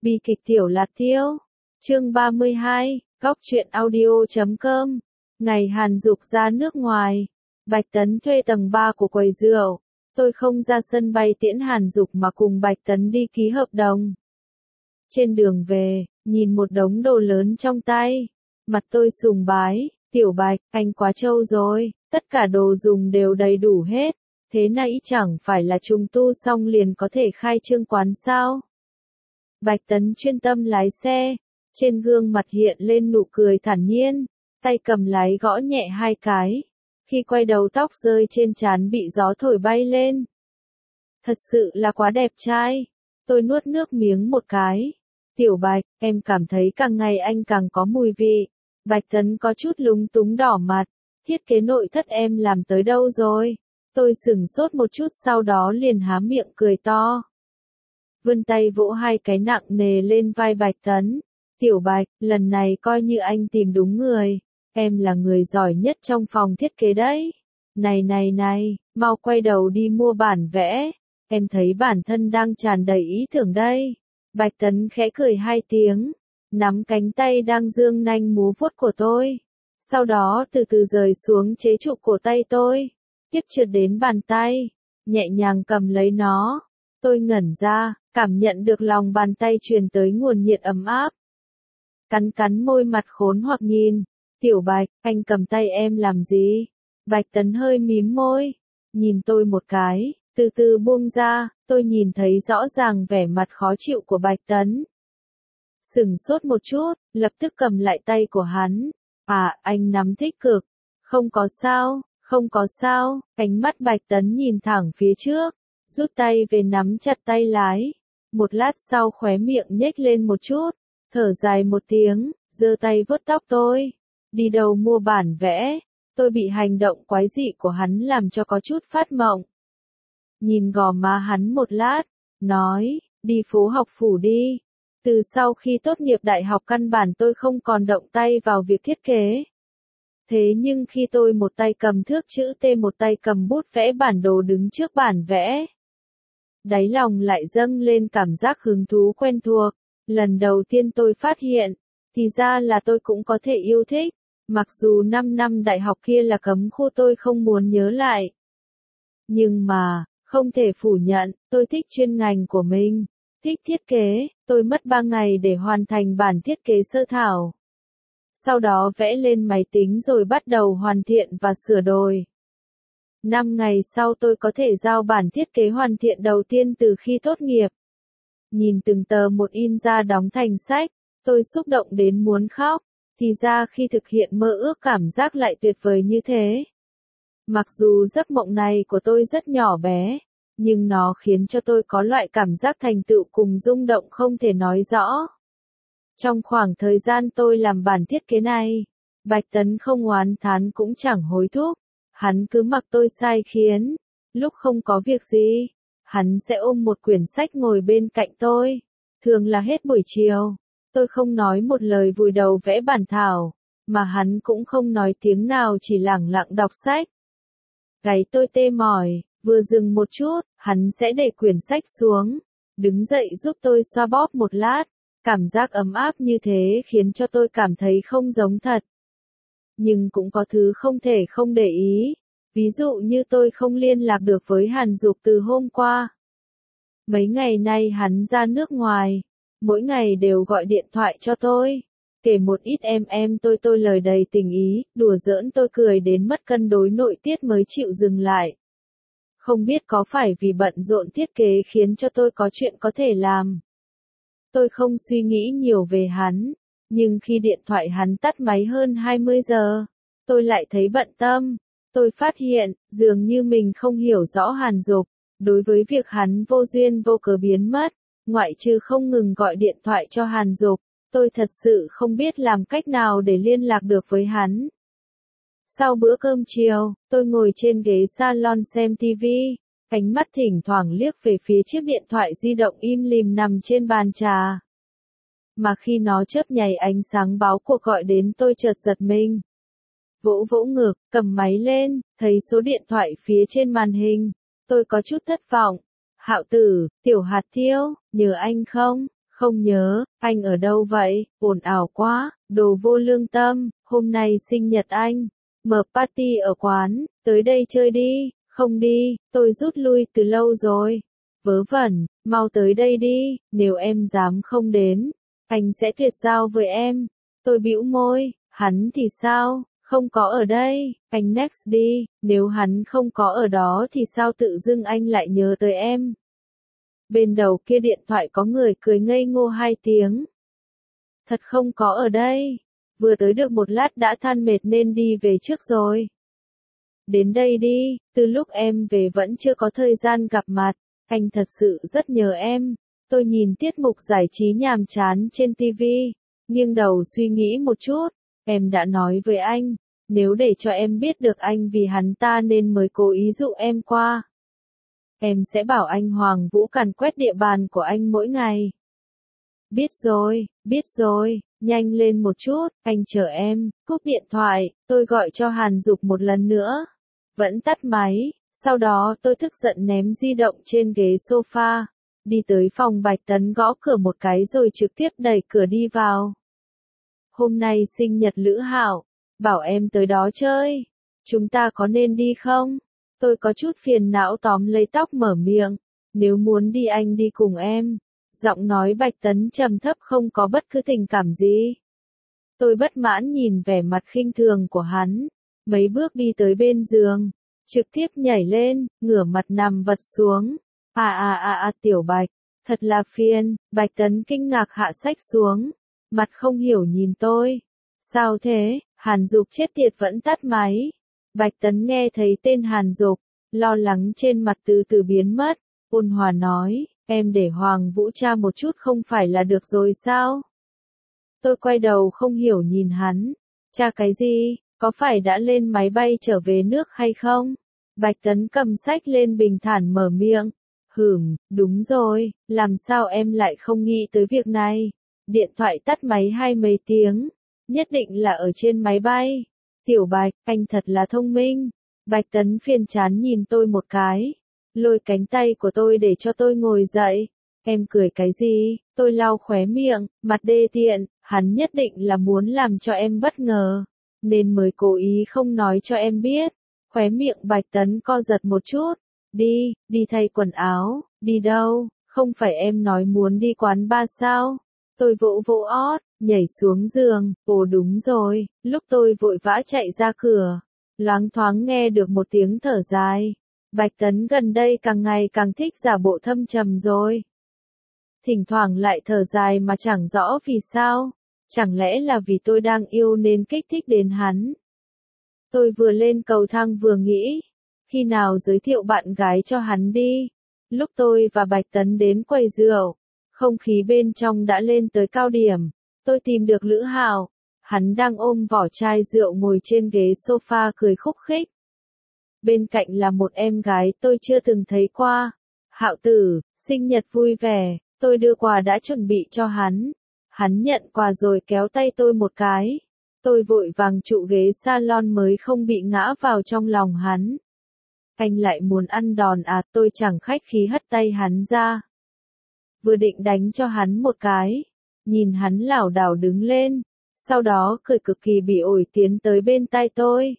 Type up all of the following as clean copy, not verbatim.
Bi kịch Tiểu Lạt Tiêu, chương 32, góc truyện audio.com. Ngày Hàn Dục ra nước ngoài, Bạch Tấn thuê tầng 3 của quầy rượu. Tôi không ra sân bay tiễn Hàn Dục mà cùng Bạch Tấn đi ký hợp đồng. Trên đường về, nhìn một đống đồ lớn trong tay, mặt tôi sùng bái, Tiểu Bạch, anh quá trâu rồi, tất cả đồ dùng đều đầy đủ hết, thế nãy chẳng phải là trùng tu xong liền có thể khai trương quán sao? Bạch Tấn chuyên tâm lái xe, trên gương mặt hiện lên nụ cười thản nhiên, tay cầm lái gõ nhẹ hai cái, khi quay đầu tóc rơi trên trán bị gió thổi bay lên. Thật sự là quá đẹp trai, tôi nuốt nước miếng một cái. Tiểu Bạch, em cảm thấy càng ngày anh càng có mùi vị. Bạch Tấn có chút lúng túng đỏ mặt, thiết kế nội thất em làm tới đâu rồi? Tôi sửng sốt một chút sau đó liền há miệng cười to. Vươn tay vỗ hai cái nặng nề lên vai Bạch Tấn. Tiểu Bạch, lần này coi như anh tìm đúng người. Em là người giỏi nhất trong phòng thiết kế đấy. Này, mau quay đầu đi mua bản vẽ. Em thấy bản thân đang tràn đầy ý tưởng đây. Bạch Tấn khẽ cười hai tiếng, nắm cánh tay đang dương nanh múa vuốt của tôi. Sau đó từ từ rời xuống chế trụ cổ tay tôi, tiếp trượt đến bàn tay, nhẹ nhàng cầm lấy nó. Tôi ngẩn ra, cảm nhận được lòng bàn tay truyền tới nguồn nhiệt ấm áp. Cắn môi mặt khốn hoặc nhìn, Tiểu Bạch, anh cầm tay em làm gì? Bạch Tấn hơi mím môi, nhìn tôi một cái, từ từ buông ra, tôi nhìn thấy rõ ràng vẻ mặt khó chịu của Bạch Tấn. Sửng sốt một chút, lập tức cầm lại tay của hắn. À, anh nắm tích cực. Không có sao, ánh mắt Bạch Tấn nhìn thẳng phía trước, rút tay về nắm chặt tay lái. Một lát sau khóe miệng nhếch lên một chút, thở dài một tiếng, giơ tay vuốt tóc tôi. Đi đâu mua bản vẽ? Tôi bị hành động quái dị của hắn làm cho có chút phát mộng. Nhìn gò má hắn một lát, nói, đi phố học phủ đi. Từ sau khi tốt nghiệp đại học căn bản tôi không còn động tay vào việc thiết kế. Thế nhưng khi tôi một tay cầm thước chữ T một tay cầm bút vẽ bản đồ đứng trước bản vẽ, đáy lòng lại dâng lên cảm giác hứng thú quen thuộc. Lần đầu tiên tôi phát hiện, thì ra là tôi cũng có thể yêu thích. Mặc dù 5 năm đại học kia là cấm khu tôi không muốn nhớ lại. Nhưng mà, không thể phủ nhận, tôi thích chuyên ngành của mình. Thích thiết kế, tôi mất 3 ngày để hoàn thành bản thiết kế sơ thảo. Sau đó vẽ lên máy tính rồi bắt đầu hoàn thiện và sửa đổi. 5 ngày sau tôi có thể giao bản thiết kế hoàn thiện đầu tiên từ khi tốt nghiệp. Nhìn từng tờ một in ra đóng thành sách, tôi xúc động đến muốn khóc. Thì ra khi thực hiện mơ ước cảm giác lại tuyệt vời như thế. Mặc dù giấc mộng này của tôi rất nhỏ bé, nhưng nó khiến cho tôi có loại cảm giác thành tựu cùng rung động không thể nói rõ. Trong khoảng thời gian tôi làm bản thiết kế này, Bạch Tấn không oán thán cũng chẳng hối thúc, hắn cứ mặc tôi sai khiến. Lúc không có việc gì, hắn sẽ ôm một quyển sách ngồi bên cạnh tôi, thường là hết buổi chiều. Tôi không nói một lời vùi đầu vẽ bản thảo, mà hắn cũng không nói tiếng nào chỉ lẳng lặng đọc sách. Gáy tôi tê mỏi, vừa dừng một chút, hắn sẽ để quyển sách xuống, đứng dậy giúp tôi xoa bóp một lát. Cảm giác ấm áp như thế khiến cho tôi cảm thấy không giống thật. Nhưng cũng có thứ không thể không để ý, ví dụ như tôi không liên lạc được với Hàn Dục từ hôm qua. Mấy ngày nay hắn ra nước ngoài. Mỗi ngày đều gọi điện thoại cho tôi, kể một ít tôi lời đầy tình ý, đùa giỡn tôi cười đến mất cân đối nội tiết mới chịu dừng lại. Không biết có phải vì bận rộn thiết kế khiến cho tôi có chuyện có thể làm. Tôi không suy nghĩ nhiều về hắn, nhưng khi điện thoại hắn tắt máy hơn 20 giờ, tôi lại thấy bận tâm. Tôi phát hiện, dường như mình không hiểu rõ Hàn Dục, đối với việc hắn vô duyên vô cớ biến mất. Ngoại trừ không ngừng gọi điện thoại cho Hàn Dục, tôi thật sự không biết làm cách nào để liên lạc được với hắn. Sau bữa cơm chiều, tôi ngồi trên ghế salon xem TV, ánh mắt thỉnh thoảng liếc về phía chiếc điện thoại di động im lìm nằm trên bàn trà. Mà khi nó chớp nháy ánh sáng báo cuộc gọi đến tôi chợt giật mình. Vỗ ngực, cầm máy lên, thấy số điện thoại phía trên màn hình. Tôi có chút thất vọng. Hạo tử, Tiểu Hạt Tiêu, nhờ anh không? Không nhớ, anh ở đâu vậy, ồn ào quá, đồ vô lương tâm, hôm nay sinh nhật anh, mở party ở quán, tới đây chơi đi, không đi, tôi rút lui từ lâu rồi. Vớ vẩn, mau tới đây đi, nếu em dám không đến, anh sẽ tuyệt giao với em. Tôi bĩu môi, hắn thì sao, không có ở đây, anh next đi, nếu hắn không có ở đó thì sao tự dưng anh lại nhớ tới em. Bên đầu kia điện thoại có người cười ngây ngô 2 tiếng. Thật không có ở đây, vừa tới được một lát đã than mệt nên đi về trước rồi. Đến đây đi, từ lúc em về vẫn chưa có thời gian gặp mặt, anh thật sự rất nhớ em. Tôi nhìn tiết mục giải trí nhàm chán trên TV, nghiêng đầu suy nghĩ một chút, em đã nói với anh, nếu để cho em biết được anh vì hắn ta nên mới cố ý dụ em qua. Em sẽ bảo anh Hoàng Vũ càn quét địa bàn của anh mỗi ngày. Biết rồi, nhanh lên một chút, anh chờ em, cúp điện thoại, tôi gọi cho Hàn Dục một lần nữa. Vẫn tắt máy, sau đó tôi tức giận ném di động trên ghế sofa, đi tới phòng Bạch Tấn gõ cửa một cái rồi trực tiếp đẩy cửa đi vào. Hôm nay sinh nhật Lữ Hạo, bảo em tới đó chơi, chúng ta có nên đi không? Tôi có chút phiền não tóm lấy tóc mở miệng, nếu muốn đi anh đi cùng em. Giọng nói Bạch Tấn trầm thấp không có bất cứ tình cảm gì. Tôi bất mãn nhìn vẻ mặt khinh thường của hắn, mấy bước đi tới bên giường, trực tiếp nhảy lên, ngửa mặt nằm vật xuống. Tiểu Bạch, thật là phiền, Bạch Tấn kinh ngạc hạ sách xuống, mặt không hiểu nhìn tôi. Sao thế, Hàn Dục chết tiệt vẫn tắt máy. Bạch Tấn nghe thấy tên Hàn Dục, lo lắng trên mặt từ từ biến mất, ôn hòa nói, em để Hoàng Vũ tra một chút không phải là được rồi sao? Tôi quay đầu không hiểu nhìn hắn, tra cái gì, có phải đã lên máy bay trở về nước hay không? Bạch Tấn cầm sách lên bình thản mở miệng, đúng rồi, làm sao em lại không nghĩ tới việc này? Điện thoại tắt máy 20 mấy tiếng, nhất định là ở trên máy bay. Tiểu Bạch, anh thật là thông minh. Bạch Tấn phiền chán nhìn tôi một cái, lôi cánh tay của tôi để cho tôi ngồi dậy. Em cười cái gì? Tôi lau khóe miệng, mặt đê tiện, hắn nhất định là muốn làm cho em bất ngờ, nên mới cố ý không nói cho em biết. Khóe miệng Bạch Tấn co giật một chút. Đi thay quần áo, đi đâu? Không phải em nói muốn đi quán bar sao? Tôi vỗ vỗ ót, nhảy xuống giường, đúng rồi, lúc tôi vội vã chạy ra cửa, loáng thoáng nghe được một tiếng thở dài. Bạch Tấn gần đây càng ngày càng thích giả bộ thâm trầm rồi. Thỉnh thoảng lại thở dài mà chẳng rõ vì sao, chẳng lẽ là vì tôi đang yêu nên kích thích đến hắn. Tôi vừa lên cầu thang vừa nghĩ, khi nào giới thiệu bạn gái cho hắn đi. Lúc tôi và Bạch Tấn đến quầy rượu, không khí bên trong đã lên tới cao điểm. Tôi tìm được Lữ Hạo, hắn đang ôm vỏ chai rượu ngồi trên ghế sofa cười khúc khích. Bên cạnh là một em gái tôi chưa từng thấy qua. Hạo tử, sinh nhật vui vẻ, tôi đưa quà đã chuẩn bị cho hắn. Hắn nhận quà rồi kéo tay tôi một cái. Tôi vội vàng trụ ghế salon mới không bị ngã vào trong lòng hắn. Anh lại muốn ăn đòn à? Tôi chẳng khách khí hất tay hắn ra. Vừa định đánh cho hắn một cái, nhìn hắn lảo đảo đứng lên, sau đó cười cực kỳ bỉ ổi tiến tới bên tai tôi.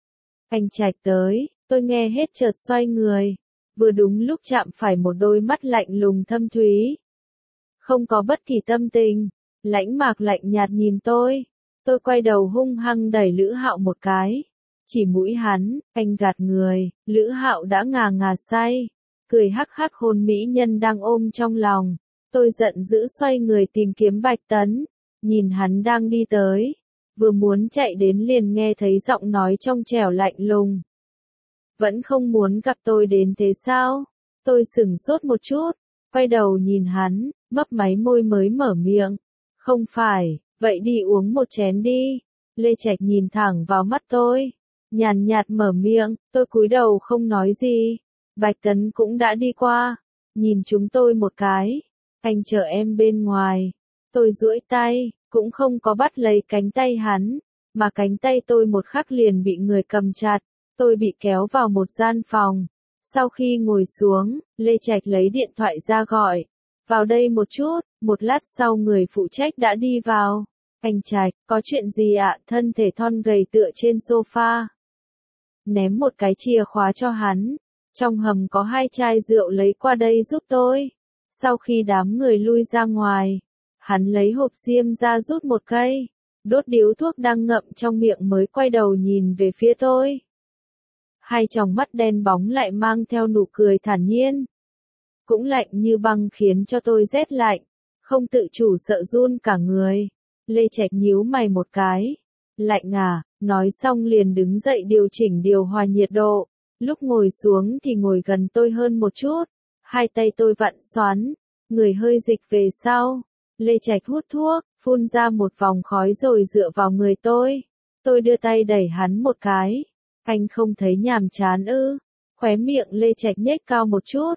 Anh Trạch tới, tôi nghe hết chợt xoay người, vừa đúng lúc chạm phải một đôi mắt lạnh lùng thâm thúy. Không có bất kỳ tâm tình, lãnh mạc lạnh nhạt nhìn tôi quay đầu hung hăng đẩy Lữ Hạo một cái, chỉ mũi hắn, anh gạt người. Lữ Hạo đã ngà ngà say, cười hắc hắc hôn mỹ nhân đang ôm trong lòng. Tôi giận dữ xoay người tìm kiếm Bạch Tấn, nhìn hắn đang đi tới, vừa muốn chạy đến liền nghe thấy giọng nói trong trẻo lạnh lùng. Vẫn không muốn gặp tôi đến thế sao? Tôi sửng sốt một chút, quay đầu nhìn hắn, mấp máy môi mới mở miệng. Không phải, vậy đi uống một chén đi. Lê Trạch nhìn thẳng vào mắt tôi, nhàn nhạt mở miệng, tôi cúi đầu không nói gì. Bạch Tấn cũng đã đi qua, nhìn chúng tôi một cái. Anh chờ em bên ngoài. Tôi duỗi tay, cũng không có bắt lấy cánh tay hắn, mà cánh tay tôi một khắc liền bị người cầm chặt. Tôi bị kéo vào một gian phòng. Sau khi ngồi xuống, Lê Trạch lấy điện thoại ra gọi. Vào đây một chút, một lát sau người phụ trách đã đi vào. Anh Trạch, có chuyện gì ạ? Thân thể thon gầy tựa trên sofa. Ném một cái chìa khóa cho hắn. Trong hầm có 2 chai rượu, lấy qua đây giúp tôi. Sau khi đám người lui ra ngoài, hắn lấy hộp diêm ra rút một cây, đốt điếu thuốc đang ngậm trong miệng mới quay đầu nhìn về phía tôi. Hai tròng mắt đen bóng lại mang theo nụ cười thản nhiên. Cũng lạnh như băng khiến cho tôi rét lạnh, không tự chủ sợ run cả người. Lê Trạch nhíu mày một cái. Lạnh à, nói xong liền đứng dậy điều chỉnh điều hòa nhiệt độ. Lúc ngồi xuống thì ngồi gần tôi hơn một chút. Hai tay tôi vặn xoắn, người hơi dịch về sau. Lê Trạch hút thuốc, phun ra một vòng khói rồi dựa vào người tôi. Tôi đưa tay đẩy hắn một cái. Anh không thấy nhàm chán ư? Khóe miệng Lê Trạch nhếch cao một chút.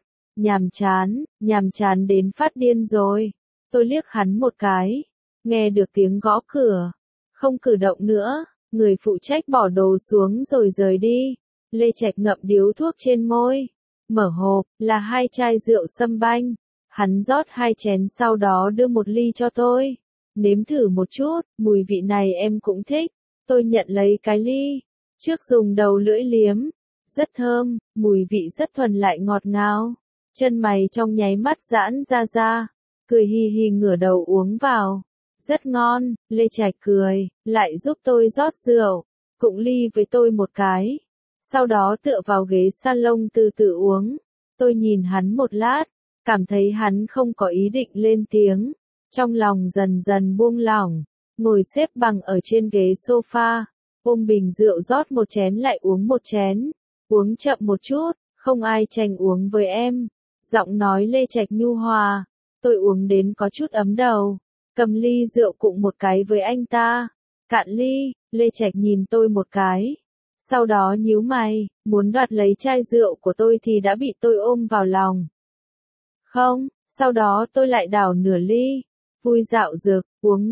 Nhàm chán đến phát điên rồi. Tôi liếc hắn một cái. Nghe được tiếng gõ cửa. Không cử động nữa, người phụ trách bỏ đồ xuống rồi rời đi. Lê Trạch ngậm điếu thuốc trên môi. Mở hộp, là 2 chai rượu sâm banh. Hắn rót 2 chén sau đó đưa một ly cho tôi. Nếm thử một chút, mùi vị này em cũng thích. Tôi nhận lấy cái ly. Trước dùng đầu lưỡi liếm. Rất thơm, mùi vị rất thuần lại ngọt ngào. Chân mày trong nháy mắt giãn ra. Cười hì hì ngửa đầu uống vào. Rất ngon, Lê Trạch cười, lại giúp tôi rót rượu. Cụng ly với tôi một cái. Sau đó tựa vào ghế salon từ từ uống. Tôi nhìn hắn một lát, cảm thấy hắn không có ý định lên tiếng. Trong lòng dần dần buông lỏng, ngồi xếp bằng ở trên ghế sofa, ôm bình rượu rót một chén lại uống một chén. Uống chậm một chút, không ai tranh uống với em. Giọng nói Lê Trạch nhu hòa. Tôi uống đến có chút ấm đầu. Cầm ly rượu cụng một cái với anh ta. Cạn ly, Lê Trạch nhìn tôi một cái. Sau đó nhíu mày, muốn đoạt lấy chai rượu của tôi thì đã bị tôi ôm vào lòng. Không, sau đó tôi lại đảo nửa ly. Vui dạo dực,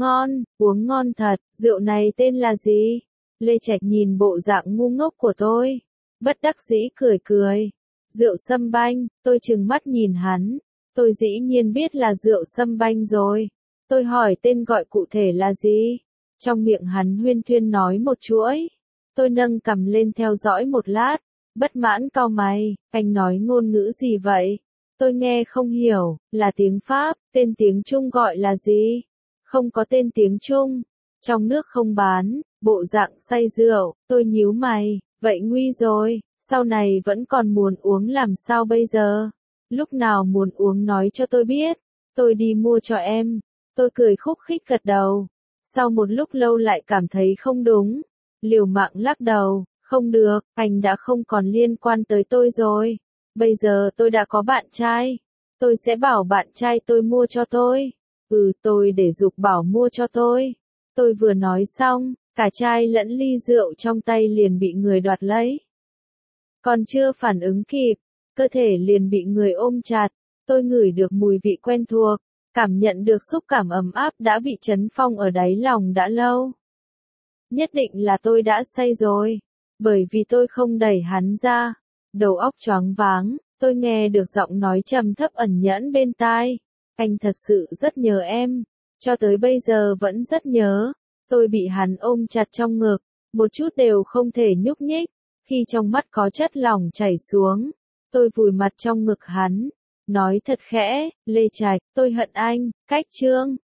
uống ngon thật, rượu này tên là gì? Lê Trạch nhìn bộ dạng ngu ngốc của tôi. Bất đắc dĩ cười. Rượu sâm banh, tôi trừng mắt nhìn hắn. Tôi dĩ nhiên biết là rượu sâm banh rồi. Tôi hỏi tên gọi cụ thể là gì? Trong miệng hắn huyên thuyên nói một chuỗi. Tôi nâng cằm lên theo dõi một lát. Bất mãn cau mày, anh nói ngôn ngữ gì vậy? Tôi nghe không hiểu, là tiếng Pháp, tên tiếng Trung gọi là gì? Không có tên tiếng Trung. Trong nước không bán, bộ dạng say rượu, tôi nhíu mày, vậy nguy rồi, sau này vẫn còn muốn uống làm sao bây giờ? Lúc nào muốn uống nói cho tôi biết, tôi đi mua cho em. Tôi cười khúc khích gật đầu. Sau một lúc lâu lại cảm thấy không đúng. Liều mạng lắc đầu, không được, anh đã không còn liên quan tới tôi rồi. Bây giờ tôi đã có bạn trai. Tôi sẽ bảo bạn trai tôi mua cho tôi. Tôi để giục bảo mua cho tôi. Tôi vừa nói xong, cả chai lẫn ly rượu trong tay liền bị người đoạt lấy. Còn chưa phản ứng kịp, cơ thể liền bị người ôm chặt. Tôi ngửi được mùi vị quen thuộc. Cảm nhận được xúc cảm ấm áp đã bị trấn phong ở đáy lòng đã lâu. Nhất định là tôi đã say rồi. Bởi vì tôi không đẩy hắn ra. Đầu óc choáng váng, tôi nghe được giọng nói trầm thấp ẩn nhẫn bên tai. Anh thật sự rất nhớ em. Cho tới bây giờ vẫn rất nhớ. Tôi bị hắn ôm chặt trong ngực. Một chút đều không thể nhúc nhích. Khi trong mắt có chất lỏng chảy xuống. Tôi vùi mặt trong ngực hắn. Nói thật khẽ, Lê Trạch, tôi hận anh, cách chương.